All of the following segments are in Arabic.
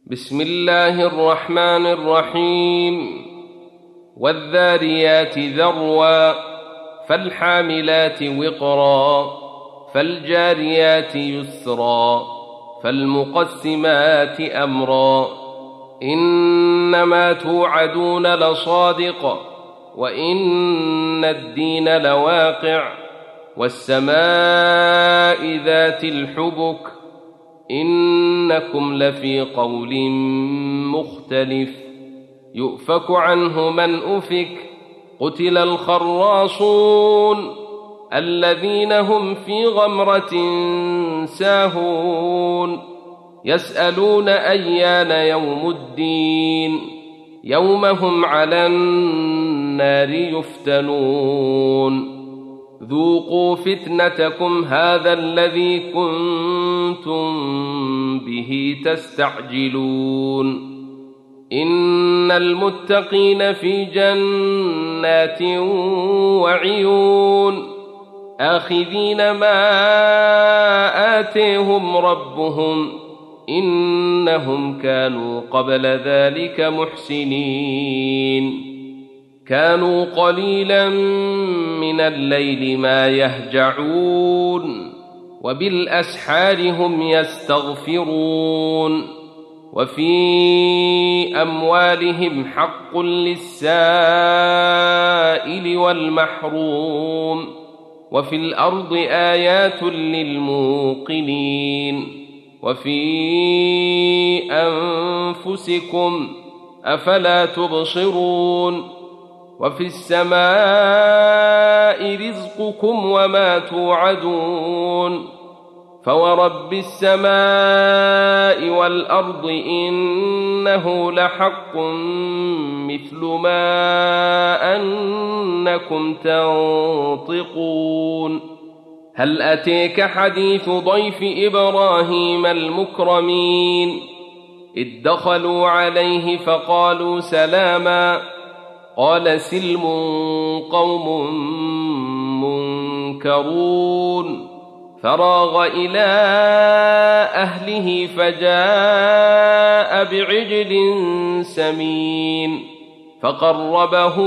بسم الله الرحمن الرحيم. والذاريات ذروا فالحاملات وقرا فالجاريات يسرا فالمقسمات أمرا إنما توعدون لصادق وإن الدين لواقع والسماء ذات الحبك إنكم لفي قول مختلف يؤفك عنه من أفك قتل الخراصون الذين هم في غمرة ساهون يسألون أيان يوم الدين يوم هم على النار يفتنون ذوقوا فتنتكم هذا الذي كنتم به تستعجلون إن المتقين في جنات وعيون آخذين ما آتيهم ربهم إنهم كانوا قبل ذلك محسنين كانوا قليلا من الليل ما يهجعون وبالأسحار هم يستغفرون وفي أموالهم حق للسائل والمحروم وفي الأرض آيات للموقنين وفي أنفسكم أفلا تبصرون وفي السماء رزقكم وما توعدون فورب السماء والأرض إنه لحق مثل ما أنكم تنطقون هل أتيك حديث ضيف إبراهيم المكرمين إذ دخلوا عليه فقالوا سلاما قال سلم قوم منكرون فراغ إلى أهله فجاء بعجل سمين فقربه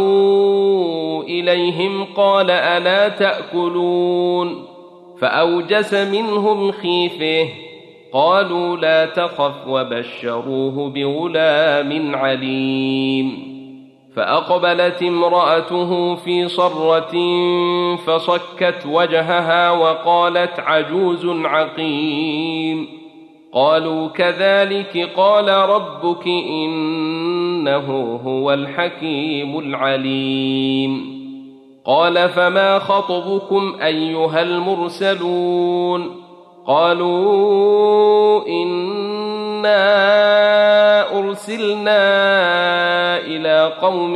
إليهم قال ألا تأكلون فأوجس منهم خيفة قالوا لا تخف وبشروه بغلام عليم فأقبلت امرأته في صرة فصكت وجهها وقالت عجوز عقيم قالوا كذلك قال ربك إنه هو الحكيم العليم قال فما خطبكم أيها المرسلون قالوا إنا أرسلنا إلى قوم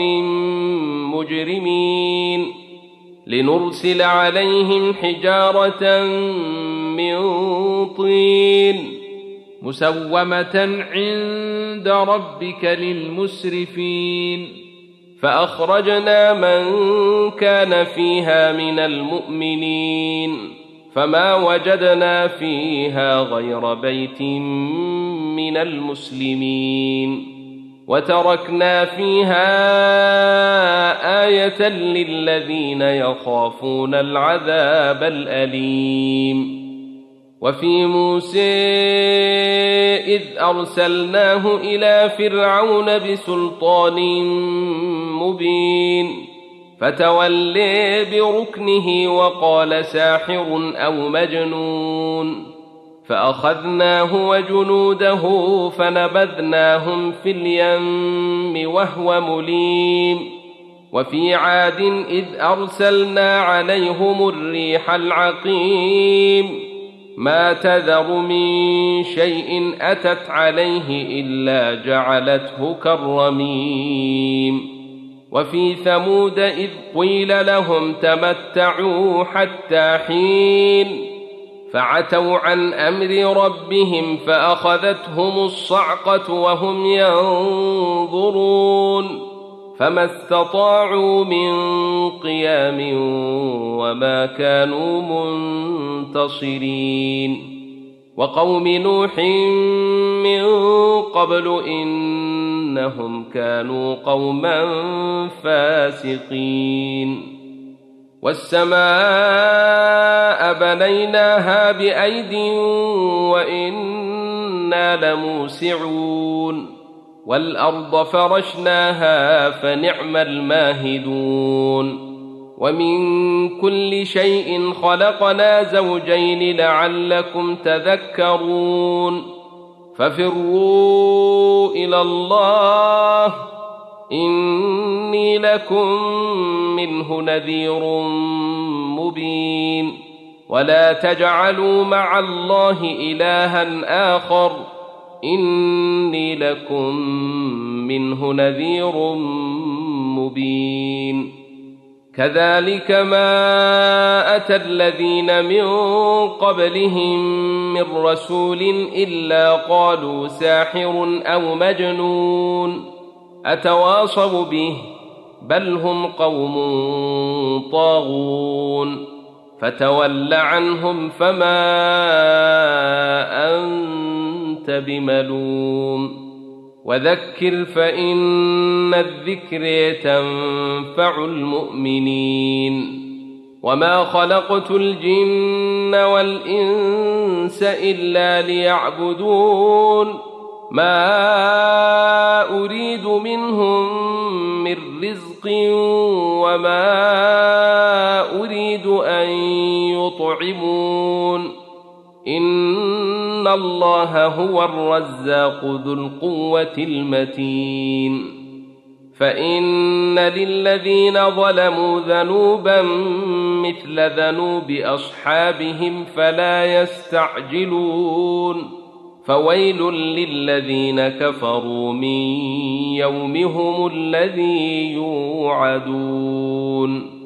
مجرمين لنرسل عليهم حجارة من طين مسومة عند ربك للمسرفين فأخرجنا من كان فيها من المؤمنين فما وجدنا فيها غير بيت من المسلمين وتركنا فيها آية للذين يخافون العذاب الأليم وفي موسى إذ أرسلناه إلى فرعون بسلطان مبين فتولي بركنه وقال ساحر أو مجنون فأخذناه وجنوده فنبذناهم في اليم وهو مليم وفي عاد إذ أرسلنا عليهم الريح العقيم ما تذر من شيء أتت عليه إلا جعلته كالرميم وفي ثمود إذ قيل لهم تمتعوا حتى حين فعتوا عن أمر ربهم فأخذتهم الصعقة وهم ينظرون فما استطاعوا من قيام وما كانوا منتصرين وقوم نوح من قبل إنهم كانوا قوما فاسقين والسماء بنيناها بأيد وإنا لموسعون والأرض فرشناها فنعم الماهدون ومن كل شيء خلقنا زوجين لعلكم تذكرون ففروا إلى الله إني لكم منه نذير مبين ولا تجعلوا مع الله إلها آخر إني لكم منه نذير مبين كذلك ما أتى الذين من قبلهم من رسول إلا قالوا ساحر أو مجنون أتواصوا به بل هم قوم طاغون فتول عنهم فما أنت بملوم وذكر فإن الذكر تنفع المؤمنين وما خلقت الجن والإنس إلا ليعبدون ما أريد منهم من رزق وما أريد أن يطعمون إن الله هو الرزاق ذو القوة المتين فإن للذين ظلموا ذنوبا مثل ذنوب أصحابهم فلا يستعجلون فويل للذين كفروا من يومهم الذي يوعدون